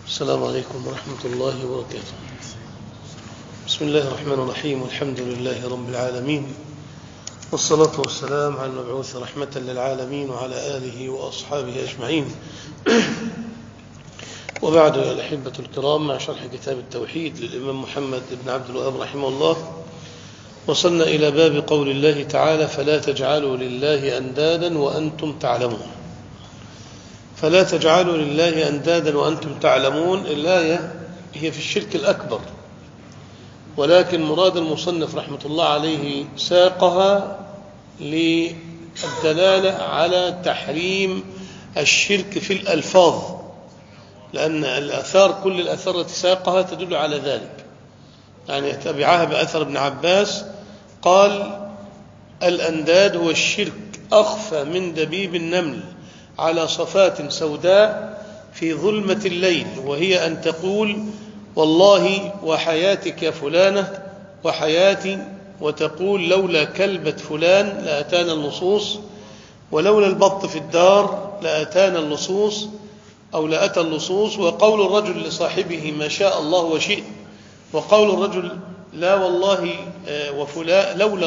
السلام عليكم ورحمة الله وبركاته. بسم الله الرحمن الرحيم، والحمد لله رب العالمين، والصلاة والسلام على المبعوث رحمة للعالمين وعلى آله وأصحابه أجمعين. وبعد، يا الأحبة الكرام، مع شرح كتاب التوحيد للإمام محمد بن عبد الوهاب رحمه الله، وصلنا إلى باب قول الله تعالى: فلا تجعلوا لله أندادا وأنتم تعلمون. فلا تجعلوا لله أندادا وأنتم تعلمون. الآية هي في الشرك الأكبر، ولكن مراد المصنف رحمة الله عليه ساقها للدلالة على تحريم الشرك في الألفاظ، لأن الآثار، كل الآثار التي ساقها تدل على ذلك. يعني تبعها بأثر ابن عباس قال: الأنداد هو الشرك أخفى من دبيب النمل على صفات سوداء في ظلمة الليل، وهي أن تقول: والله وحياتك يا فلانة وحياتي، وتقول: لولا كلبة فلان لأتانا اللصوص، ولولا البط في الدار لأتانا اللصوص أو لأتى اللصوص. وقول الرجل لصاحبه: ما شاء الله وشئت. وقول الرجل: لا والله وفلان، لولا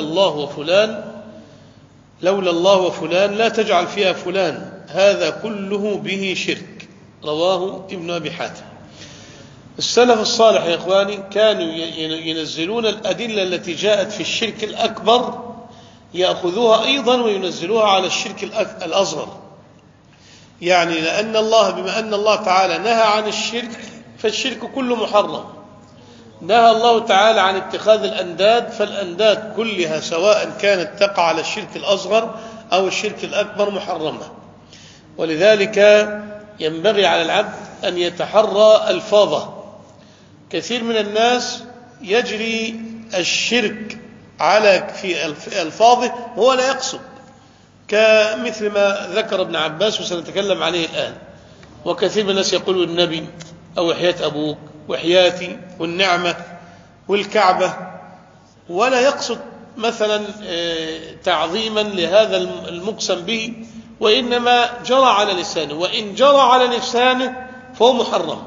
الله وفلان لا تجعل فيها فلان. هذا كله به شرك. رواه ابن أبي حاتم. السلف الصالح يا إخواني كانوا ينزلون الأدلة التي جاءت في الشرك الأكبر، يأخذوها أيضا وينزلوها على الشرك الأصغر. يعني لأن الله، بما أن الله تعالى نهى عن الشرك، فالشرك كله محرم. نهى الله تعالى عن اتخاذ الأنداد، فالأنداد كلها سواء كانت تقع على الشرك الأصغر أو الشرك الأكبر محرمة. ولذلك ينبغي على العبد أن يتحرى ألفاظه. كثير من الناس يجري الشرك في ألفاظه وهو لا يقصد، كمثل ما ذكر ابن عباس وسنتكلم عليه الآن. وكثير من الناس يقول: النبي، أو حياة أبوك، وحياتي، والنعمة، والكعبة، ولا يقصد مثلا تعظيما لهذا المقسم به، وإنما جرى على لسانه. وإن جرى على لسانه فهو محرم،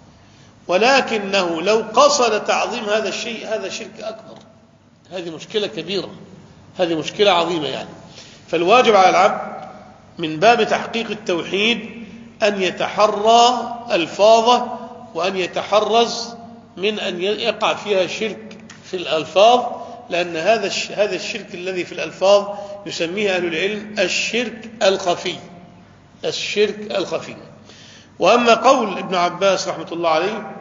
ولكنه لو قصد تعظيم هذا الشيء هذا شرك أكبر. هذه مشكلة كبيرة، هذه مشكلة عظيمة يعني. فالواجب على العبد من باب تحقيق التوحيد أن يتحرى ألفاظه، وأن يتحرز من أن يقع فيها شرك في الألفاظ، لأن هذا الشرك الذي في الألفاظ يسميه أهل العلم الشرك الخفي. الشرك الخفي. وأما قول ابن عباس رحمة الله عليه،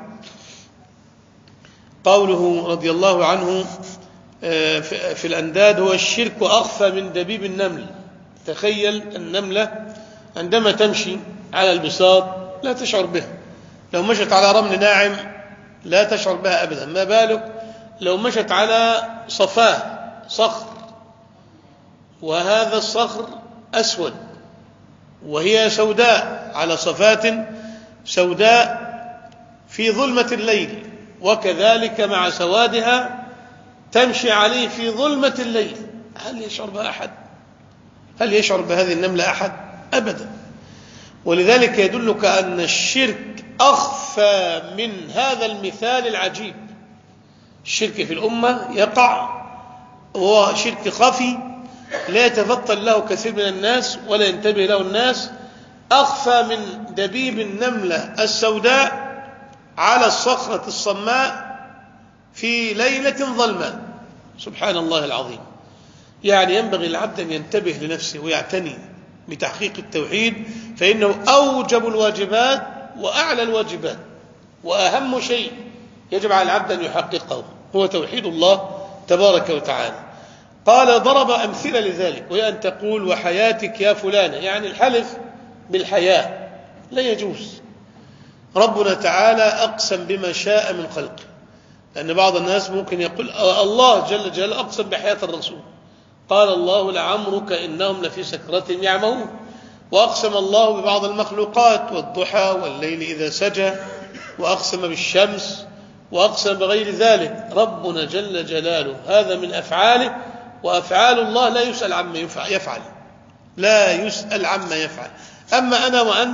قوله رضي الله عنه في الأنداد هو الشرك أخفى من دبيب النمل. تخيل النملة عندما تمشي على البساط لا تشعر بها، لو مشت على رمل ناعم لا تشعر بها أبدا، ما بالك لو مشت على صخر، وهذا الصخر أسود وهي سوداء على صفات سوداء في ظلمة الليل، وكذلك مع سوادها تمشي عليه في ظلمة الليل. هل يشعر بها أحد؟ هل يشعر بهذه النملة أحد؟ أبدا. ولذلك يدلك أن الشرك أخفى من هذا المثال العجيب. الشرك في الأمة يقع وهو شرك خفي لا يتفطن له كثير من الناس ولا ينتبه له الناس، أخفى من دبيب النملة السوداء على الصخرة الصماء في ليلة ظلماء. سبحان الله العظيم. يعني ينبغي العبد أن ينتبه لنفسه ويعتني بتحقيق التوحيد، فإنه أوجب الواجبات وأعلى الواجبات، وأهم شيء يجب على العبد أن يحققه هو توحيد الله تبارك وتعالى. قال: ضرب أمثلة لذلك، وهي أن تقول: وحياتك يا فلانة، يعني الحلف بالحياة لا يجوز. ربنا تعالى أقسم بما شاء من خلقه، لأن بعض الناس ممكن يقول: الله جل جلاله أقسم بحياة الرسول. قال الله: لعمرك إنهم لفي سكرتهم يعمهون. وأقسم الله ببعض المخلوقات: والضحى والليل إذا سجى، وأقسم بالشمس، وأقسم بغير ذلك. ربنا جل جلاله هذا من أفعاله، وأفعال الله لا يسأل عما يفعل، لا يسأل عما يفعل. أما أنا وأنت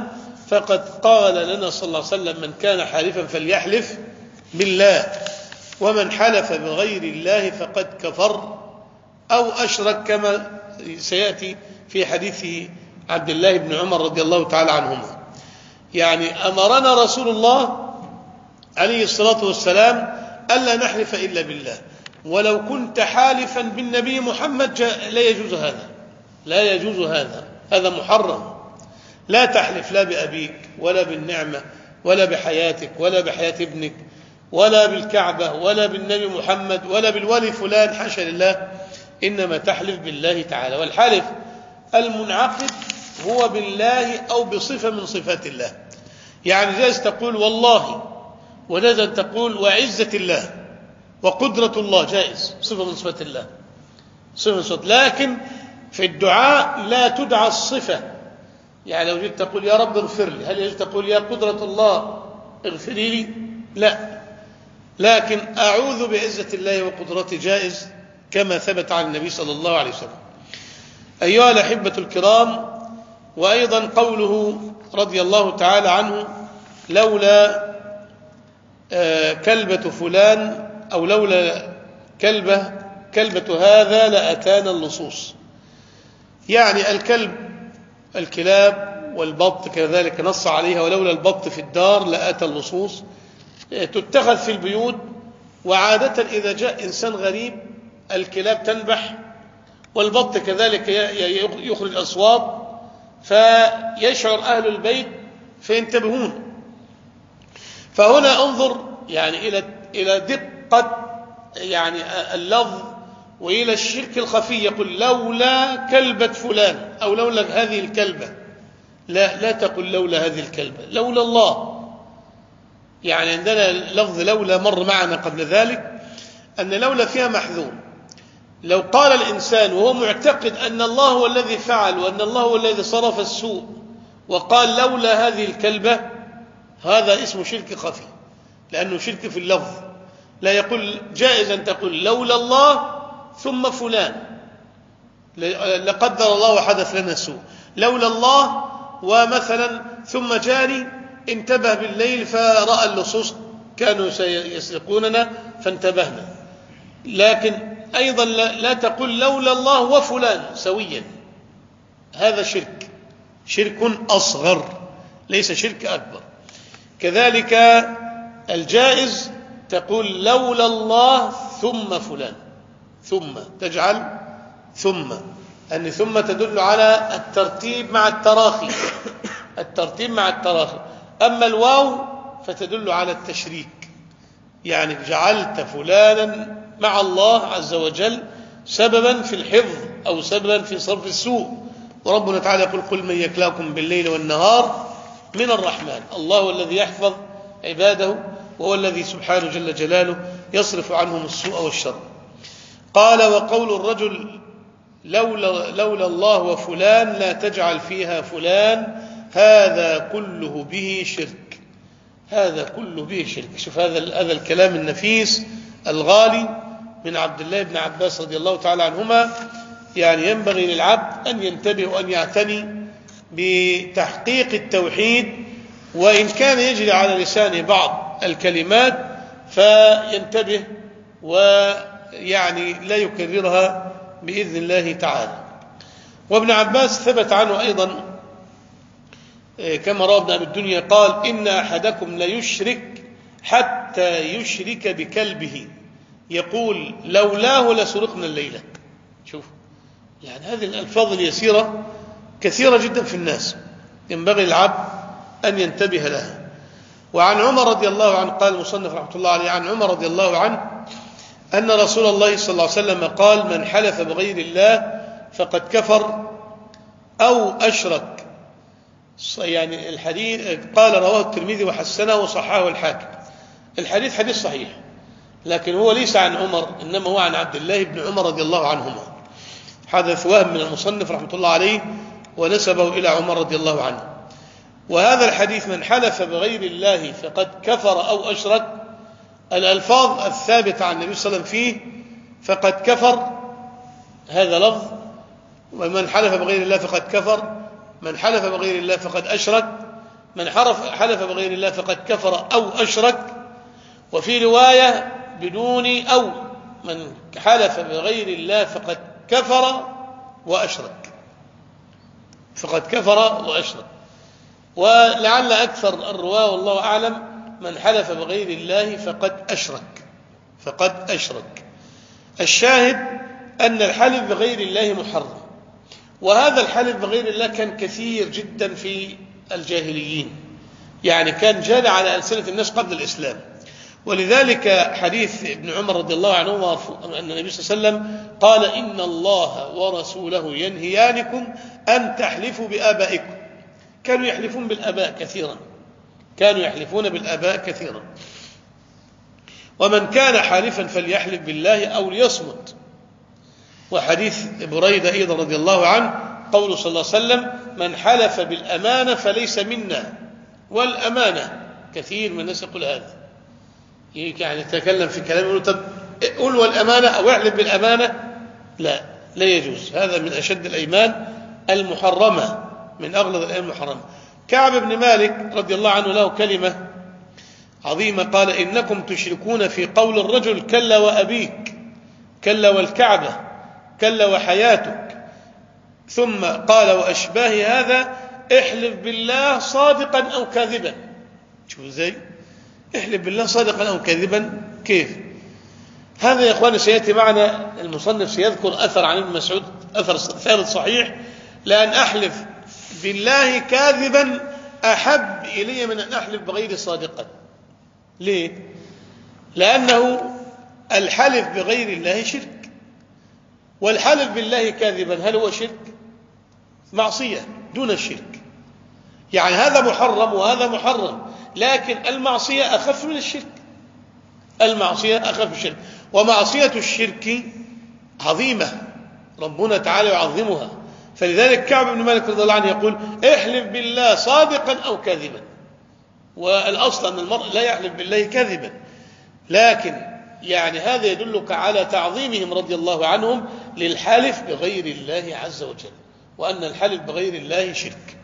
فقد قال لنا صلى الله عليه وسلم: من كان حالفا فليحلف بالله، ومن حلف بغير الله فقد كفر أو أشرك، كما سيأتي في حديث عبد الله بن عمر رضي الله تعالى عنهما. يعني أمرنا رسول الله عليه الصلاة والسلام ألا نحلف إلا بالله، ولو كنت حالفا بالنبي محمد لا يجوز هذا، لا يجوز هذا، هذا محرم. لا تحلف لا بأبيك ولا بالنعمة ولا بحياتك ولا بحياة ابنك ولا بالكعبة ولا بالنبي محمد ولا بالولي فلان، حاشا لله، إنما تحلف بالله تعالى. والحلف المنعقد هو بالله أو بصفة من صفات الله. يعني جايز تقول والله، وجايز أن تقول وعزة الله وقدرة الله، جائز، صفة من صفات الله، صفة من صفات. لكن في الدعاء لا تدعى الصفة. يعني لو جيت تقول يا رب اغفر لي، هل يجوز تقول يا قدرة الله اغفري لي؟ لا، لكن أعوذ بعزة الله وقدرته جائز، كما ثبت عن النبي صلى الله عليه وسلم. أيها الأحبة الكرام، وأيضا قوله رضي الله تعالى عنه: لولا كلبة فلان، أو لولا كلبة هذا لأتانا اللصوص. يعني الكلاب والبط كذلك نص عليها: ولولا البط في الدار لأتى اللصوص. تتخذ في البيوت، وعادة إذا جاء إنسان غريب الكلاب تنبح، والبط كذلك يخرج أصوات، فيشعر أهل البيت فينتبهون. فهنا انظر يعني إلى دقة يعني اللفظ، وإلى الشرك الخفي. يقول لولا كلبة فلان، أو لولا هذه الكلبة. لا تقل لولا هذه الكلبة، لولا الله. يعني عندنا لفظ لولا مر معنا قبل ذلك، أن لولا فيها محذور. لو قال الإنسان وهو معتقد أن الله هو الذي فعل وأن الله هو الذي صرف السوء، وقال لولا هذه الكلبة، هذا اسمه شرك خفي، لأنه شرك في اللفظ. لا يقول، جائز أن تقول لولا الله ثم فلان، لقدر الله وحدث لنا سوء. لولا الله ومثلا ثم جاري انتبه بالليل فرأى اللصوص كانوا سيسرقوننا فانتبهنا. لكن أيضا لا تقول لولا الله وفلان سويا، هذا شرك أصغر، ليس شرك أكبر. كذلك الجائز تقول لولا الله ثم فلان، ثم تجعل ثم، أن ثم تدل على الترتيب مع التراخي، الترتيب مع التراخي. أما الواو فتدل على التشريك، يعني جعلت فلانا مع الله عز وجل سببا في الحفظ أو سببا في صرف السوء. وربنا تعالى يقول: قل من يكلاكم بالليل والنهار من الرحمن. الله هو الذي يحفظ عباده، وهو الذي سبحانه جل جلاله يصرف عنهم السوء والشر. قال: وقول الرجل لولا الله وفلان لا تجعل فيها فلان، هذا كله به شرك، هذا كله به شرك. شوف هذا الكلام النفيس الغالي من عبد الله بن عباس رضي الله تعالى عنهما. يعني ينبغي للعبد أن ينتبه وأن يعتني بتحقيق التوحيد، وإن كان يجري على لسانه بعض الكلمات فينتبه ويعني لا يكررها بإذن الله تعالى. وابن عباس ثبت عنه أيضا كما روى ابن أبي الدنيا قال: إن أحدكم ليشرك حتى يشرك بكلبه، يقول لولاه لسرقنا الليلة. شوف، يعني هذه الألفاظ اليسيرة كثيرة جدا في الناس، ينبغي العبد أن ينتبه لها. وعن عمر رضي الله عنه قال المصنف رحمة الله عليه: عن عمر رضي الله عنه أن رسول الله صلى الله عليه وسلم قال: من حلف بغير الله فقد كفر أو أشرك. يعني الحديث قال رواه الترمذي وحسنه وصححه الحاكم. الحديث حديث صحيح، لكن هو ليس عن عمر، إنما هو عن عبد الله بن عمر رضي الله عنهما. حدث وهم من المصنف رحمة الله عليه ونسبه إلى عمر رضي الله عنه. وهذا الحديث من حلف بغير الله فقد كفر أو أشرك، الألفاظ الثابتة عن النبي صلى الله عليه وسلم فيه فقد كفر، هذا لفظ، ومن حلف بغير الله فقد كفر، من حلف بغير الله فقد أشرك، من حلف بغير الله فقد كفر أو أشرك، وفي رواية بدون أو، من حلف بغير الله فقد كفر وأشرك، فقد كفر وأشرك. ولعل أكثر الرواة والله أعلم من حلف بغير الله فقد أشرك. الشاهد أن الحلف بغير الله محرم، وهذا الحلف بغير الله كان كثير جدا في الجاهليين، يعني كان جال على ألسنة الناس قبل الإسلام. ولذلك حديث ابن عمر رضي الله عنهما أن النبي صلى الله عليه وسلم قال: إن الله ورسوله ينهيانكم أن تحلفوا بآبائكم. كانوا يحلفون بالآباء كثيرا، ومن كان حالفا فليحلف بالله أو ليصمت. وحديث بريدة أيضا رضي الله عنه قوله صلى الله عليه وسلم: من حلف بالأمانة فليس منا. والأمانة كثير من الناس يقول هذا، يعني يتكلم في كلام يقول طب قل والأمانة أو احلف بالأمانة. لا يجوز، هذا من أشد الأيمان المحرمة، من أغلظ الأيمان المحرمة. كعب بن مالك رضي الله عنه له كلمة عظيمة، قال: إنكم تشركون في قول الرجل كلا وأبيك، كلا والكعبة، كلا وحياتك، ثم قال: وأشباه هذا احلف بالله صادقا أو كاذبا. شوف ازاي احلف بالله صادقا أو كاذبا، كيف هذا يا إخواني؟ سيأتي معنا المصنف سيذكر أثر عن ابن مسعود، أثر ثابت صحيح: لأن أحلف بالله كاذبا أحب إلي من أن أحلف بغير صادقا. ليه؟ لأنه الحلف بغير الله شرك، والحلف بالله كاذبا هل هو شرك؟ معصية دون الشرك، يعني هذا محرم وهذا محرم، لكن المعصية أخف من الشرك، ومعصية الشرك عظيمة، ربنا تعالى يعظمها. فلذلك كعب بن مالك رضي الله عنه يقول: احلف بالله صادقا أو كاذبا. والأصل أن المرء لا يحلف بالله كاذبا، لكن يعني هذا يدلك على تعظيمهم رضي الله عنهم للحلف بغير الله عز وجل، وأن الحلف بغير الله شرك.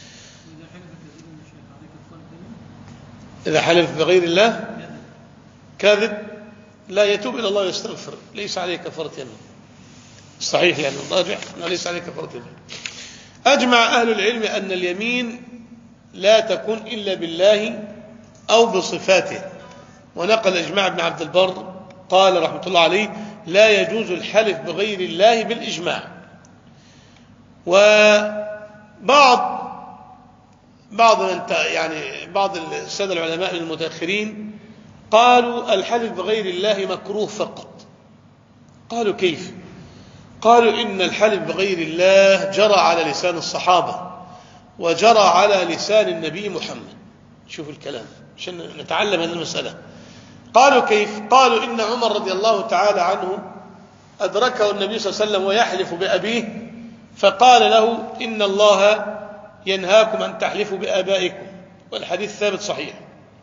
إذا حلف بغير الله كاذب لا يتوب إلى الله ويستغفر، ليس عليه كفارة يمين. صحيح، يعني الراجع أنه ليس عليه كفارة يمين. أجمع أهل العلم أن اليمين لا تكون إلا بالله أو بصفاته، ونقل إجماع ابن عبد البر قال رحمة الله عليه: لا يجوز الحلف بغير الله بالإجماع. وبعض بعض السادة العلماء المتأخرين قالوا الحلف بغير الله مكروه فقط. قالوا كيف؟ قالوا إن الحلف بغير الله جرى على لسان الصحابة وجرى على لسان النبي محمد. شوف الكلام عشان نتعلم هذه المسألة. قالوا كيف؟ قالوا إن عمر رضي الله تعالى عنه أدركه النبي صلى الله عليه وسلم ويحلف بأبيه، فقال له: إن الله ينهاكم أن تحلفوا بآبائكم، والحديث ثابت صحيح.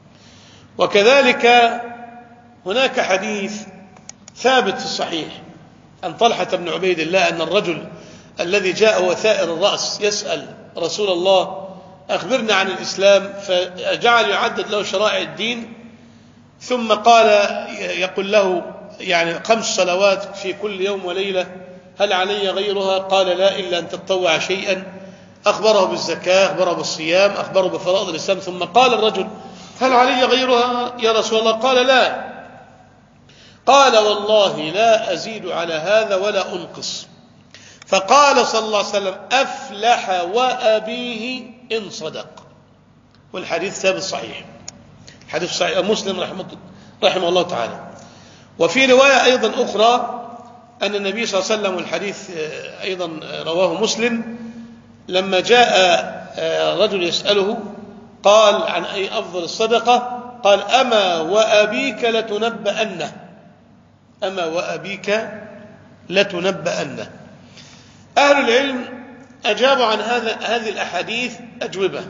وكذلك هناك حديث ثابت في الصحيح عن طلحة بن عبيد الله أن الرجل الذي جاء وثائر الرأس يسأل رسول الله: أخبرنا عن الإسلام، فجعل يعدد له شرائع الدين، ثم قال يقول له يعني 5 صلوات في كل يوم وليلة، هل علي غيرها؟ قال: لا، إلا أن تتطوع شيئا. أخبره بالزكاة، أخبره بالصيام، أخبره بفرائض الإسلام. ثم قال الرجل: هل علي غيرها يا رسول الله؟ قال: لا. قال: والله لا أزيد على هذا ولا أنقص. فقال صلى الله عليه وسلم: أفلح وأبيه إن صدق. والحديث ثابت صحيح، حديث صحيح مسلم رحمه الله تعالى. وفي رواية أيضا أخرى أن النبي صلى الله عليه وسلم، والحديث أيضا رواه مسلم، لما جاء رجل يسأله قال: عن أي أفضل الصدقة؟ قال: أما وأبيك لتنبأنه، أما وأبيك لتنبأنه. أهل العلم أجابوا عن هذه الأحاديث أجوبة،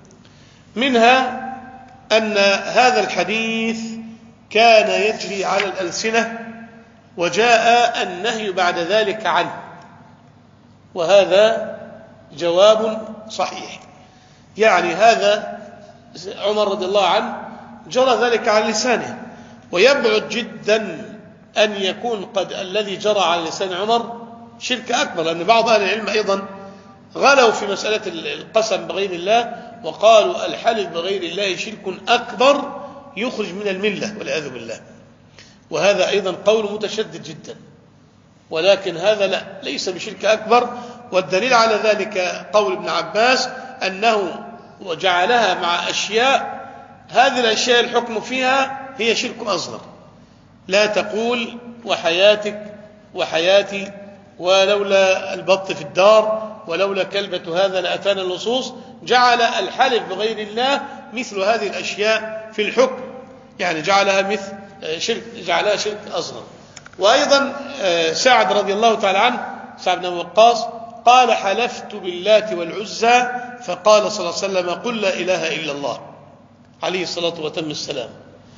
منها أن هذا الحديث كان يجري على الألسنة وجاء النهي بعد ذلك عنه، وهذا جواب صحيح. يعني هذا عمر رضي الله عنه جرى ذلك على لسانه، ويبعد جدا أن يكون قد الذي جرى على لسان عمر شرك أكبر، لأن بعض أهل العلم أيضا غلوا في مسألة القسم بغير الله وقالوا الحلف بغير الله شرك أكبر يخرج من الملة والعياذ بالله، وهذا أيضا قول متشدد جدا، ولكن هذا لا ليس بشرك أكبر. والدليل على ذلك قول ابن عباس أنه وجعلها مع أشياء، هذه الأشياء الحكم فيها هي شرك أصغر، لا تقول وحياتك وحياتي ولولا البط في الدار ولولا كلبة هذا لأتانا اللصوص، جعل الحلف بغير الله مثل هذه الأشياء في الحكم، يعني جعلها مثل شرك، جعلها شرك أصغر. وأيضا سعد رضي الله تعالى عنه، سعد بن وقاص، قال حلفت باللات والعزى، فقال صلى الله عليه وسلم قل لا إله إلا الله عليه الصلاة وتم السلام.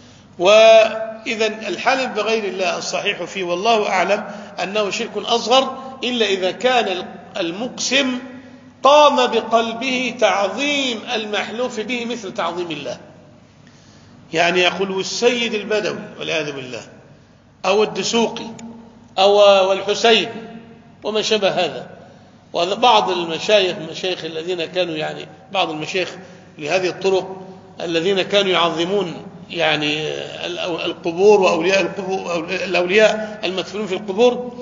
وإذا الحلف بغير الله الصحيح فيه والله أعلم أنه شرك أصغر، إلا إذا كان المقسم قام بقلبه تعظيم المحلوف به مثل تعظيم الله، يعني يقول السيد البدوي والعياذ بالله أو الدسوقي أو الحسين وما شبه هذا. وبعض المشايخ الذين كانوا يعني بعض المشايخ لهذه الطرق الذين كانوا يعظمون يعني القبور وأولياء القبور أو الأولياء المدفونون في القبور،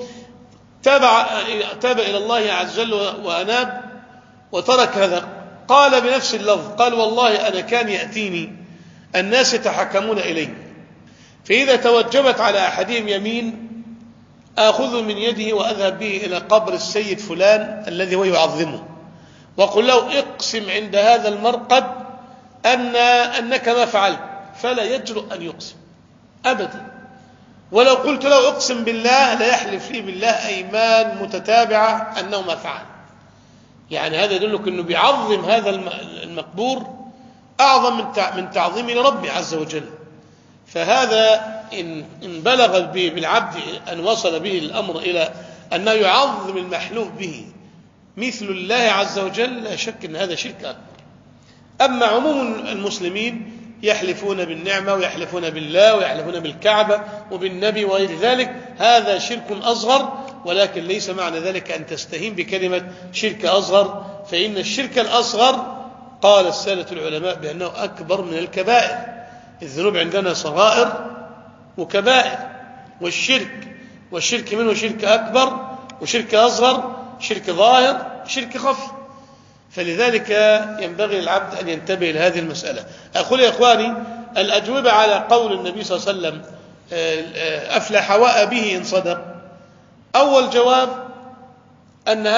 تاب إلى الله عز وجل وأناب وترك هذا. قال بنفس اللفظ، قال والله أنا كان يأتيني الناس يتحكمون إلي، فإذا توجبت على أحدهم يمين آخذ من يده وأذهب به إلى قبر السيد فلان الذي هو يعظمه، وقل له اقسم عند هذا المرقد أنك ما فعلت، فلا يجرؤ أن يقسم أبدا. ولو قلت له اقسم بالله لا يحلف لي بالله أيمان متتابعة أنه ما فعل. يعني هذا يدلك أنه بيعظم هذا المقبور أعظم من تعظيم لربي عز وجل. فهذا إن بلغ بالعبد أن وصل به الأمر إلى أنه يعظم المحلوف به مثل الله عز وجل، لا شك أن هذا شرك أكبر. أما عموم المسلمين يحلفون بالنعمة ويحلفون بالله ويحلفون بالكعبة وبالنبي وغير ذلك، هذا شرك أصغر، ولكن ليس معنى ذلك أن تستهين بكلمة شرك أصغر، فإن الشرك الأصغر قال السادة العلماء بأنه أكبر من الكبائر. الذنوب عندنا صغائر وكبائر، والشرك منه شرك أكبر وشرك أصغر، شرك ظاهر شرك خفي. فلذلك ينبغي للعبد أن ينتبه لهذه المسألة. أقول يا إخواني، الأجوبة على قول النبي صلى الله عليه وسلم أفلح وأبيه إن صدق. أول جواب أن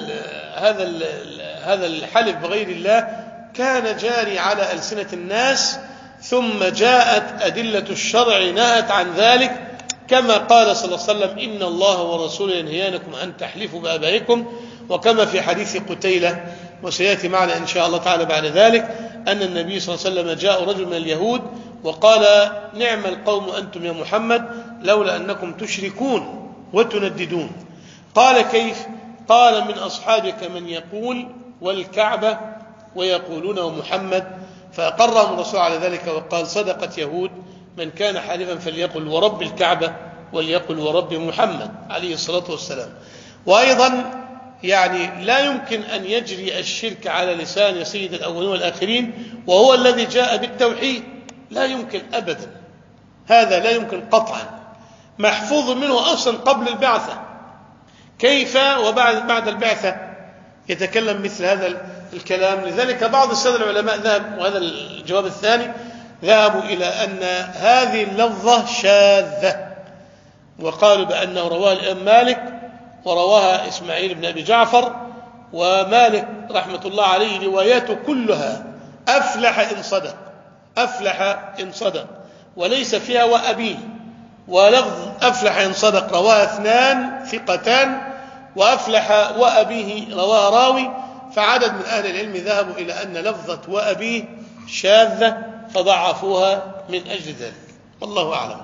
هذا الحلف بغير الله كان جاري على ألسنة الناس، ثم جاءت أدلة الشرع نهت عن ذلك، كما قال صلى الله عليه وسلم إن الله ورسوله ينهيانكم أن تحلفوا بآبائكم، وكما في حديث قتيلة وسيأتي معنا إن شاء الله تعالى بعد ذلك أن النبي صلى الله عليه وسلم جاء رجل من اليهود وقال نعم القوم أنتم يا محمد لولا أنكم تشركون وتنددون. قال كيف؟ قال من أصحابك من يقول والكعبة ويقولون ومحمد، فأقرهم الرسول على ذلك وقال صدقت يهود، من كان حالفا فليقل ورب الكعبة وليقل ورب محمد عليه الصلاة والسلام. وأيضا يعني لا يمكن أن يجري الشرك على لسان سيد الأولين والآخرين وهو الذي جاء بالتوحيد، لا يمكن أبدا، هذا لا يمكن قطعا، محفوظ منه أصلا قبل البعثة، كيف وبعد البعثة يتكلم مثل هذا الكلام؟ لذلك بعض السادة العلماء ذهب، وهذا الجواب الثاني، ذهبوا إلى أن هذه اللفظة شاذة، وقالوا بأنه رواه الإمام مالك ورواها إسماعيل بن أبي جعفر، ومالك رحمة الله عليه رواياته كلها أفلح إن صدق، أفلح إن صدق، وليس فيها وأبيه. ولفظ أفلح إن صدق رواها اثنان ثقتان، وأفلح وأبيه رواها راوي، فعدد من أهل العلم ذهبوا إلى أن لفظة وأبيه شاذة فضعفوها من أجل ذلك، والله أعلم.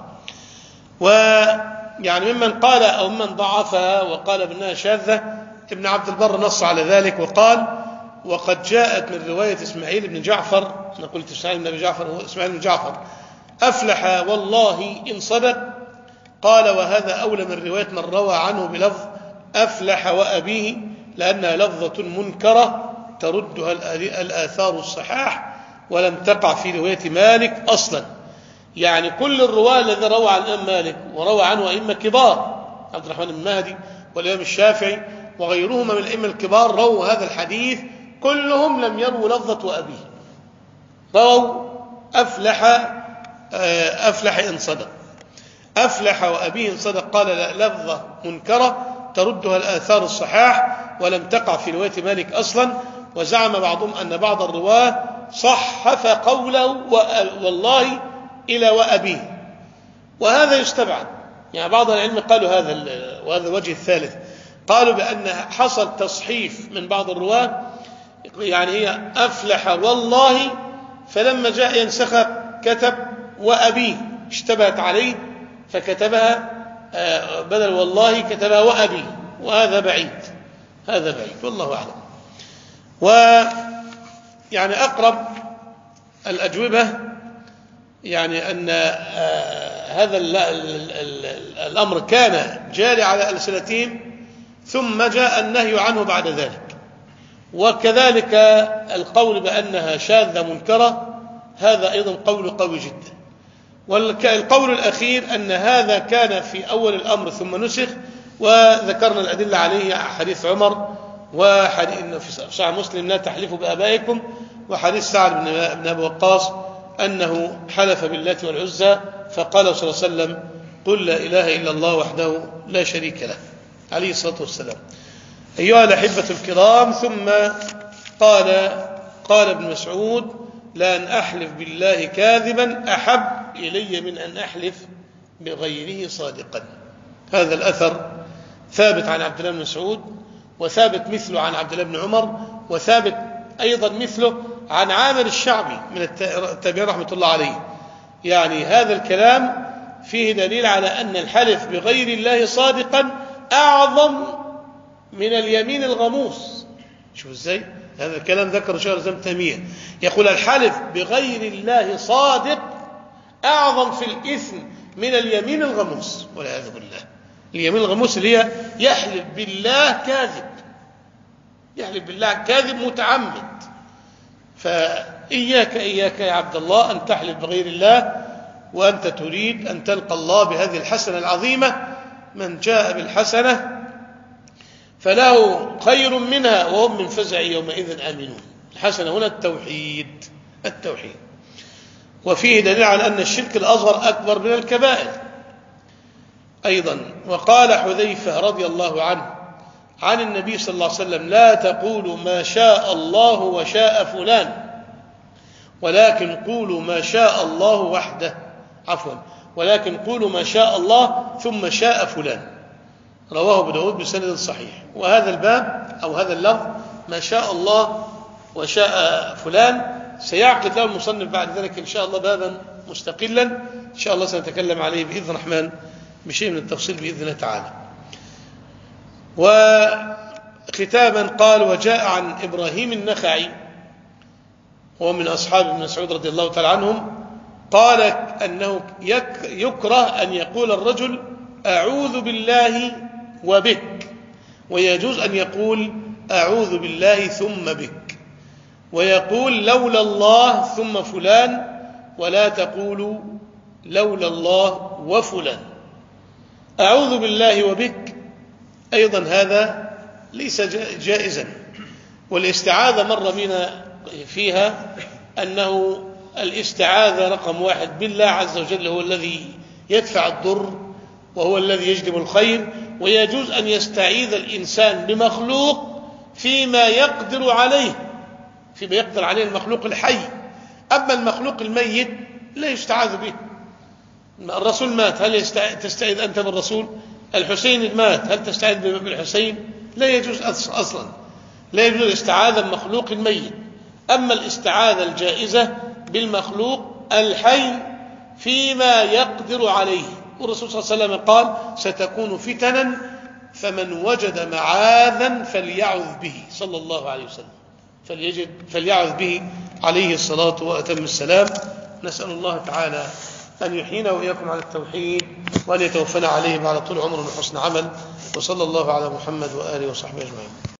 ويعني ممن قال أو ممن ضعفها وقال بأنها شاذة ابن عبد البر نص على ذلك وقال وقد جاءت من رواية إسماعيل بن جعفر، أنا قلت إسماعيل بن أبي جعفر، هو إسماعيل بن جعفر، أفلح والله إن صدق. قال وهذا أولى من رواية من روى عنه بلفظ أفلح وأبيه، لأنها لفظة منكرة تردها الآثار الصحاح ولم تقع في رواية مالك أصلا. يعني كل الرواة الذين روى عن الإمام مالك وروى عنه أئمة كبار، عبد الرحمن بن مهدي والإمام الشافعي وغيرهما من الأئمة الكبار، رووا هذا الحديث كلهم لم يروا لفظة وأبيه، رووا أفلح إن صدق، أفلح وأبيه إن صدق. قال لفظة منكرة تردها الآثار الصحاح ولم تقع في رواية مالك أصلا. وزعم بعضهم أن بعض الرواة صحف قوله والله إلى وأبيه، وهذا يستبعد. يعني بعض العلم قالوا وهذا الوجه الثالث، قالوا بأن حصل تصحيف من بعض الرواة، يعني هي أفلح والله، فلما جاء ينسخها كتب وأبيه، اشتبهت عليه فكتبها بدل والله كتبها وأبيه، وهذا بعيد، هذا بعيد والله أعلم. ويعني أقرب الأجوبة يعني أن هذا الأمر كان جاري على ألسنتهم ثم جاء النهي عنه بعد ذلك. وكذلك القول بأنها شاذة منكرة، هذا أيضا قول قوي جدا. والقول الأخير أن هذا كان في أول الأمر ثم نسخ، وذكرنا الأدلة عليه، حديث عمر وحديث في صحيح مسلم لا تحلفوا بآبائكم، وحديث سعد بن أبي وقاص أنه حلف باللات والعزى فقال صلى الله عليه وسلم قل لا إله إلا الله وحده لا شريك له عليه الصلاة والسلام. أيها الأحبة الكرام، ثم قال ابن مسعود لأن أحلف بالله كاذبا أحب إلي من أن أحلف بغيره صادقا. هذا الأثر ثابت عن عبد الله بن مسعود، وثابت مثله عن عبد الله بن عمر، وثابت أيضا مثله عن عامر الشعبي من التابعين رحمة الله عليه. يعني هذا الكلام فيه دليل على أن الحلف بغير الله صادقا أعظم من اليمين الغموس. شوف ازاي هذا الكلام ذكر شيخ الإسلام ابن تيمية، يقول الحلف بغير الله صادق أعظم في الإثم من اليمين الغموس والعياذ بالله. اليمين الغموس اللي هي يحلف بالله كاذب، يحلف بالله كاذب متعمد. فإياك يا عبد الله أن تحلف بغير الله وأنت تريد أن تلقى الله بهذه الحسنة العظيمة. من جاء بالحسنة فله خير منها وهم من فزع يومئذ آمنون. الحسنة هنا التوحيد. وفيه دليل على أن الشرك الأصغر أكبر من الكبائر أيضا. وقال حذيفة رضي الله عنه عن النبي صلى الله عليه وسلم لا تقولوا ما شاء الله وشاء فلان، ولكن قولوا ما شاء الله وحده، ولكن قولوا ما شاء الله ثم شاء فلان. رواه ابو داود بسند صحيح. وهذا الباب أو هذا اللفظ ما شاء الله وشاء فلان سيعقد له المصنف بعد ذلك إن شاء الله بابا مستقلا، إن شاء الله سنتكلم عليه بإذن الرحمن بشيء من التفصيل بإذن الله تعالى. وختاما قال وجاء عن إبراهيم النخعي هو من أصحاب ابن مسعود رضي الله تعالى عنهم، قال أنه يكره أن يقول الرجل أعوذ بالله وبك، ويجوز أن يقول أعوذ بالله ثم بك، ويقول لولا الله ثم فلان، ولا تقولوا لولا الله وفلان. أعوذ بالله وبك أيضا هذا ليس جائزا. والاستعاذة مر بنا فيها أنه الاستعاذة رقم 1 بالله عز وجل هو الذي يدفع الضر وهو الذي يجلب الخير، ويجوز أن يستعيذ الإنسان بمخلوق فيما يقدر عليه، المخلوق الحي. أما المخلوق الميت لا يستعاذ به. الرسول مات، هل تستعيذ أنت بالرسول؟ الحسين مات، هل تستعيذ بالحسين؟ لا يجوز أصلا، لا يجوز الاستعاذة بمخلوق ميت. أما الاستعاذة الجائزة بالمخلوق الحي فيما يقدر عليه. والرسول صلى الله عليه وسلم قال ستكون فتنا فمن وجد معاذا فليعذ به صلى الله عليه وسلم. فليعذ به عليه الصلاة وأتم السلام. نسأل الله تعالى أن يحيينا وإياكم على التوحيد، وأن يتوفنا عليه بعد طول عمر وحسن عمل. وصلى الله على محمد وآله وصحبه أجمعين.